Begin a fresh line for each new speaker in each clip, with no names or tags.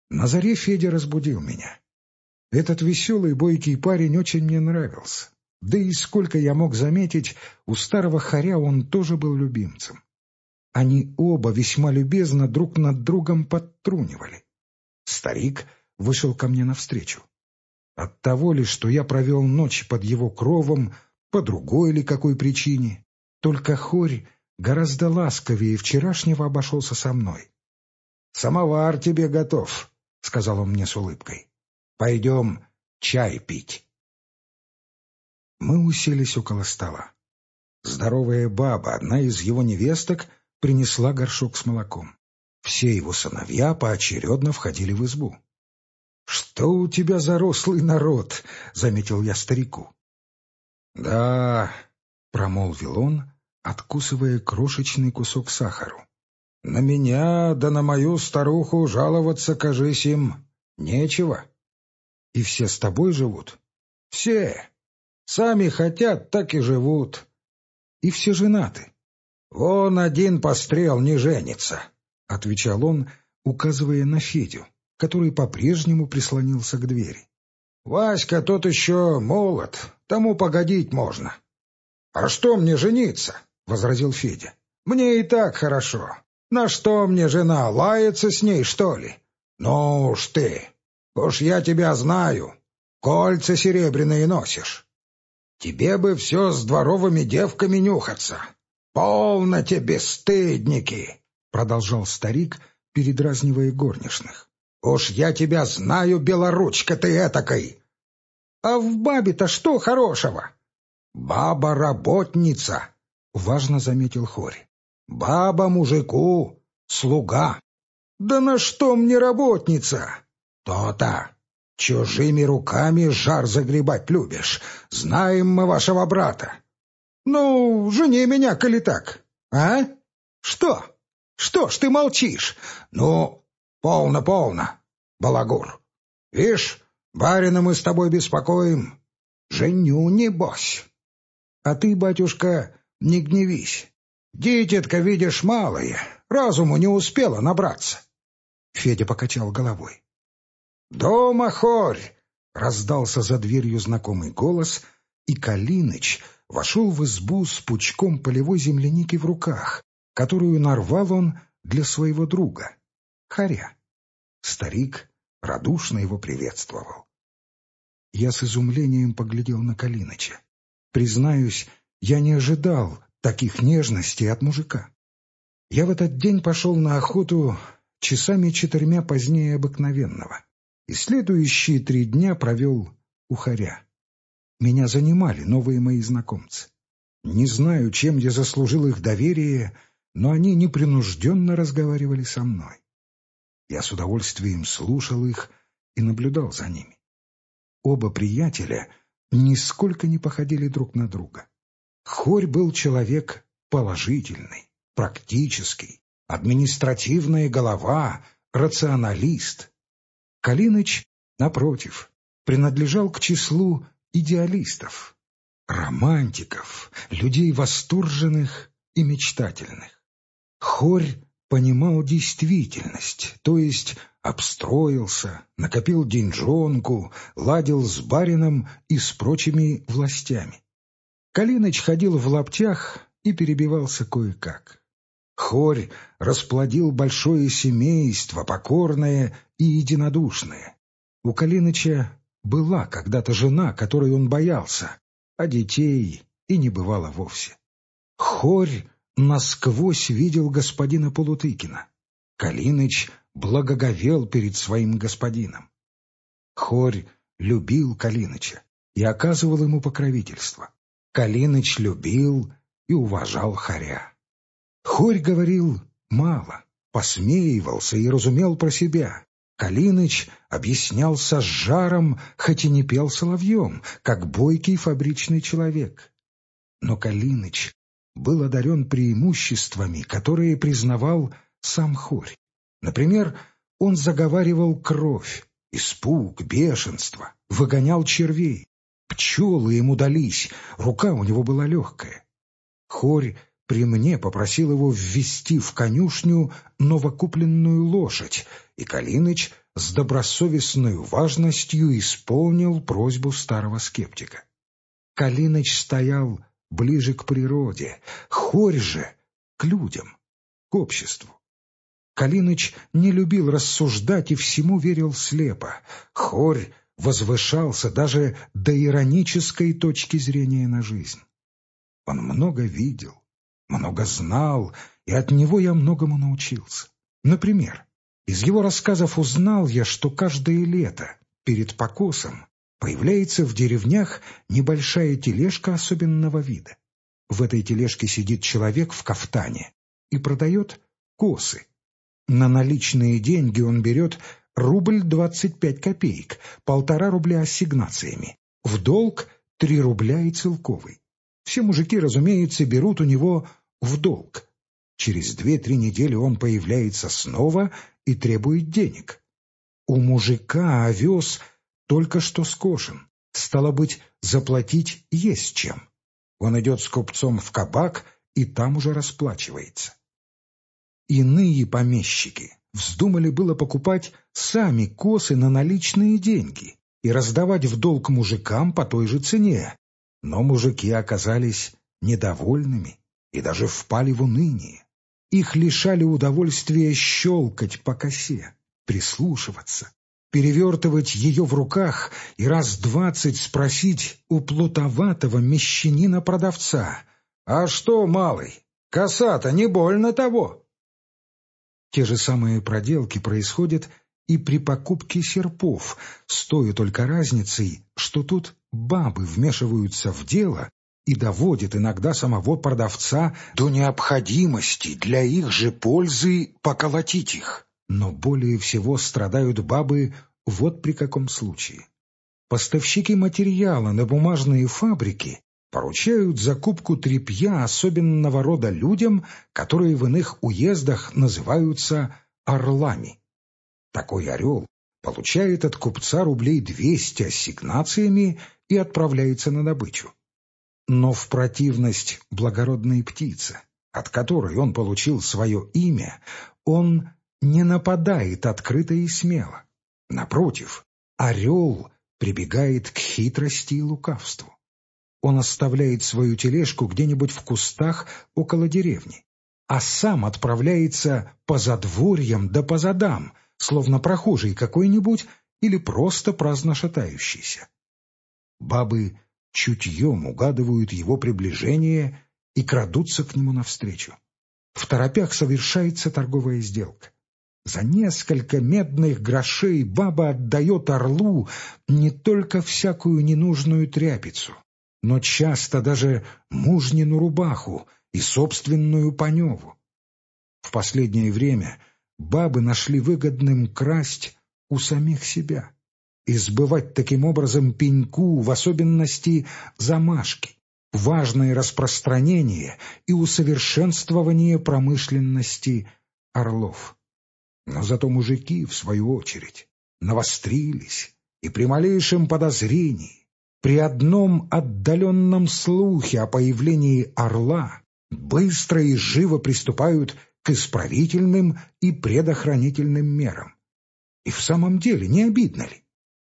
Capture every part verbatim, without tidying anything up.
На заре Федя разбудил меня. Этот веселый, бойкий парень очень мне нравился. Да и сколько я мог заметить, у старого хоря он тоже был любимцем. Они оба весьма любезно друг над другом подтрунивали. Старик вышел ко мне навстречу. От того ли, что я провел ночь под его кровом, по другой ли какой причине, только хорь гораздо ласковее вчерашнего обошелся со мной. «Самовар тебе готов», — сказал он мне с улыбкой. «Пойдем чай пить». Мы уселись около стола. Здоровая баба, одна из его невесток, принесла горшок с молоком. Все его сыновья поочередно входили в избу. «Что у тебя за рослый народ?» — заметил я старику. «Да», — промолвил он, откусывая крошечный кусок сахару. «На меня да на мою старуху жаловаться, кажись, им нечего». «И все с тобой живут?» «Все. Сами хотят, так и живут». «И все женаты?» «Вон один пострел не женится», — отвечал он, указывая на Федю, который по-прежнему прислонился к двери. «Васька тот еще молод, тому погодить можно». «А что мне жениться?» — возразил Федя. «Мне и так хорошо. На что мне жена, лаяться с ней, что ли? Ну уж ты, уж я тебя знаю, кольца серебряные носишь. Тебе бы все с дворовыми девками нюхаться. Полно тебе, бесстыдники!» — продолжал старик, передразнивая горничных. «Уж я тебя знаю, белоручка ты этакой!» «А в бабе-то что хорошего?» «Баба работница», — важно заметил хорь. «Баба мужику слуга». «Да на что мне работница?» «То-то. Чужими руками жар загребать любишь. Знаем мы вашего брата». «Ну, жени меня, коли так. А? Что? Что ж ты молчишь? Ну, полно-полно, балагур. Вишь, барина мы с тобой беспокоим. Женю, небось. А ты, батюшка, не гневись. Дитятка, видишь, малое, разуму не успела набраться». Федя покачал головой. «Дома хорь!» — раздался за дверью знакомый голос, и Калиныч вошел в избу с пучком полевой земляники в руках, которую нарвал он для своего друга, хоря. Старик радушно его приветствовал. Я с изумлением поглядел на Калиныча. Признаюсь, я не ожидал таких нежностей от мужика. Я в этот день пошел на охоту часами четырьмя позднее обыкновенного, и следующие три дня провел у хоря. Меня занимали новые мои знакомцы. Не знаю, чем я заслужил их доверие, но они непринужденно разговаривали со мной. Я с удовольствием слушал их и наблюдал за ними. Оба приятеля нисколько не походили друг на друга. Хорь был человек положительный, практический, административная голова, рационалист. Калиныч, напротив, принадлежал к числу идеалистов, романтиков, людей восторженных и мечтательных. Хорь понимал действительность, то есть обстроился, накопил деньжонку, ладил с барином и с прочими властями. Калиныч ходил в лаптях и перебивался кое-как. Хорь расплодил большое семейство, покорное и единодушное. У Калиныча была когда-то жена, которой он боялся, а детей и не бывало вовсе. Хорь насквозь видел господина Полутыкина. Калиныч благоговел перед своим господином. Хорь любил Калиныча и оказывал ему покровительство. Калиныч любил и уважал хоря. Хорь говорил мало, посмеивался и разумел про себя. Калиныч объяснялся с жаром, хоть и не пел соловьем, как бойкий фабричный человек. Но Калиныч был одарен преимуществами, которые признавал сам хорь. Например, он заговаривал кровь, испуг, бешенство, выгонял червей. Пчелы ему дались, рука у него была легкая. Хорь при мне попросил его ввести в конюшню новокупленную лошадь, и Калиныч с добросовестной важностью исполнил просьбу старого скептика. Калиныч стоял ближе к природе, Хорь же к людям, к обществу. Калиныч не любил рассуждать и всему верил слепо. Хорь возвышался даже до иронической точки зрения на жизнь. Он много видел, много знал, и от него я многому научился. Например, из его рассказов узнал я, что каждое лето перед покосом появляется в деревнях небольшая тележка особенного вида. В этой тележке сидит человек в кафтане и продает косы. На наличные деньги он берет рубль двадцать пять копеек, полтора рубля ассигнациями, в долг три рубля и целковый. Все мужики, разумеется, берут у него в долг. Через две-три недели он появляется снова и требует денег. У мужика овес только что скошен, стало быть, заплатить есть чем. Он идет с купцом в кабак и там уже расплачивается. Иные помещики вздумали было покупать сами косы на наличные деньги и раздавать в долг мужикам по той же цене, но мужики оказались недовольными и даже впали в уныние. Их лишали удовольствия щелкать по косе, прислушиваться, перевертывать ее в руках и раз двадцать спросить у плутоватого мещанина-продавца: «А что, малый, коса-то не больно того?» Те же самые проделки происходят и при покупке серпов, с той только разницей, что тут бабы вмешиваются в дело и доводят иногда самого продавца до необходимости для их же пользы поколотить их. Но более всего страдают бабы вот при каком случае. Поставщики материала на бумажные фабрики поручают закупку тряпья особенного рода людям, которые в иных уездах называются орлами. Такой орел получает от купца рублей двести ассигнациями и отправляется на добычу. Но в противность благородной птице, от которой он получил свое имя, он не нападает открыто и смело. Напротив, орел прибегает к хитрости и лукавству. Он оставляет свою тележку где-нибудь в кустах около деревни, а сам отправляется по задворьям да по задам, словно прохожий какой-нибудь или просто праздно шатающийся. Бабы чутьем угадывают его приближение и крадутся к нему навстречу. В торопях совершается торговая сделка. За несколько медных грошей баба отдает орлу не только всякую ненужную тряпицу, но часто даже мужнину рубаху и собственную паневу. В последнее время бабы нашли выгодным красть у самих себя и сбывать таким образом пеньку, в особенности замашки, важное распространение и усовершенствование промышленности орлов. Но зато мужики, в свою очередь, навострились и при малейшем подозрении, при одном отдаленном слухе о появлении орла быстро и живо приступают к исправительным и предохранительным мерам. И в самом деле не обидно ли?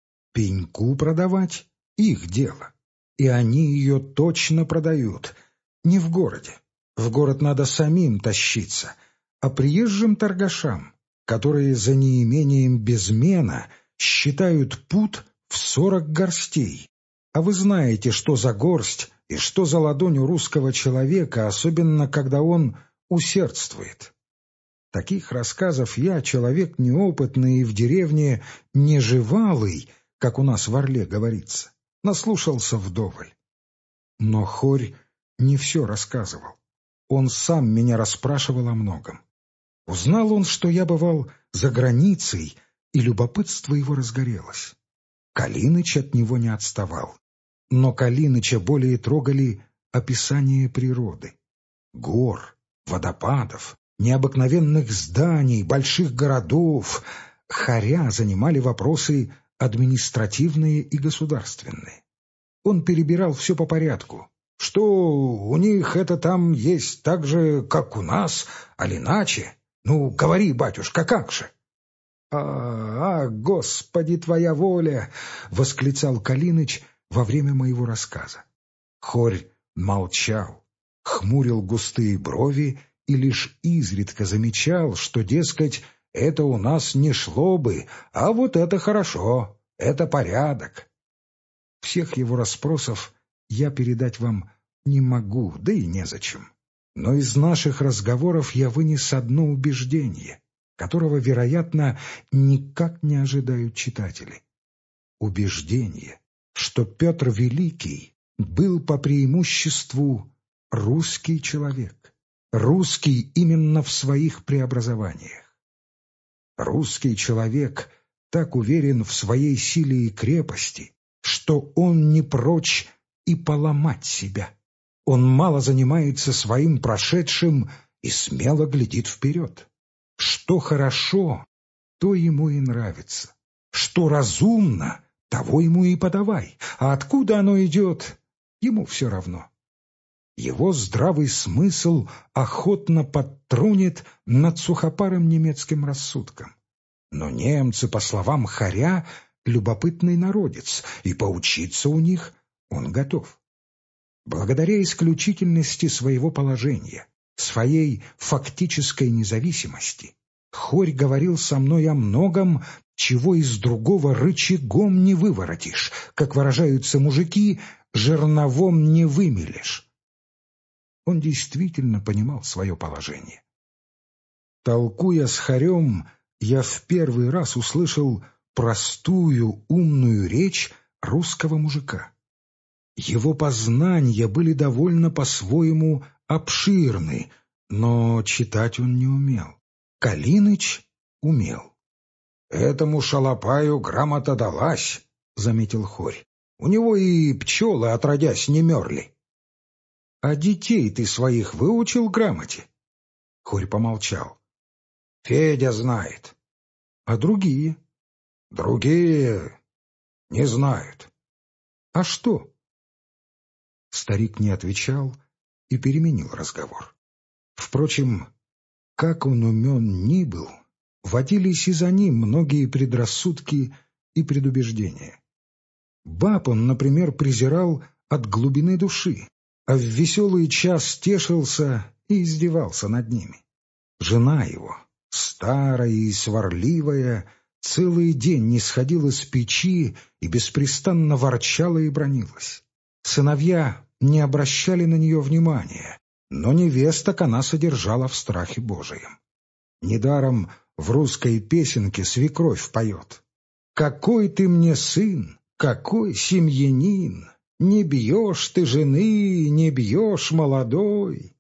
Пеньку продавать — их дело, и они ее точно продают. Не в городе. В город надо самим тащиться, а приезжим торгашам, которые за неимением безмена считают пуд в сорок горстей. А вы знаете, что за горсть и что за ладонь у русского человека, особенно когда он усердствует. Таких рассказов я, человек неопытный и в деревне неживалый, как у нас в Орле говорится, наслушался вдоволь. Но Хорь не все рассказывал. Он сам меня расспрашивал о многом. Узнал он, что я бывал за границей, и любопытство его разгорелось. Калиныч от него не отставал. Но Калиныча более трогали описания природы. Гор, водопадов, необыкновенных зданий, больших городов. Хоря занимали вопросы административные и государственные. Он перебирал все по порядку, Что у них это там есть так же, как у нас, а иначе? Ну, говори, батюшка, как же? «А, а, Господи, твоя воля!» — восклицал Калиныч во время моего рассказа. Хорь молчал, хмурил густые брови и лишь изредка замечал, что, дескать, это у нас не шло бы, а вот это хорошо, это порядок. Всех его расспросов я передать вам не могу, да и незачем. Но из наших разговоров я вынес одно убеждение, которого, вероятно, никак не ожидают читатели. Убеждение, что Петр Великий был по преимуществу русский человек, русский именно в своих преобразованиях. Русский человек так уверен в своей силе и крепости, что он не прочь и поломать себя. Он мало занимается своим прошедшим и смело глядит вперед. Что хорошо, то ему и нравится. Что разумно, того ему и подавай. А откуда оно идет, ему все равно. Его здравый смысл охотно подтрунит над сухопарым немецким рассудком. Но немцы, по словам Хоря, любопытный народец, и поучиться у них он готов. Благодаря исключительности своего положения, своей фактической независимости, Хорь говорил со мной о многом, чего из другого рычагом не выворотишь, как выражаются мужики, жерновом не вымелешь. Он действительно понимал свое положение. Толкуя с Хорем, я в первый раз услышал простую, умную речь русского мужика. Его познания были довольно по-своему обширны, но читать он не умел. Калиныч умел. «Этому шалопаю грамота далась», — заметил Хорь. «У него и пчелы, отродясь, не мерли». «А детей ты своих выучил грамоте?» Хорь помолчал. «Федя знает». «А другие?» «Другие не знают». «А что?» Старик не отвечал и переменил разговор. Впрочем, как он умен ни был, водились и за ним многие предрассудки и предубеждения. Баб он, например, презирал от глубины души, а в веселый час тешился и издевался над ними. Жена его, старая и сварливая, целый день не сходила с печи и беспрестанно ворчала и бранилась. Сыновья не обращали на нее внимания, но невесток она содержала в страхе Божием. Недаром в русской песенке свекровь поет: «Какой ты мне сын, какой семьянин! Не бьешь ты жены, не бьешь молодой!»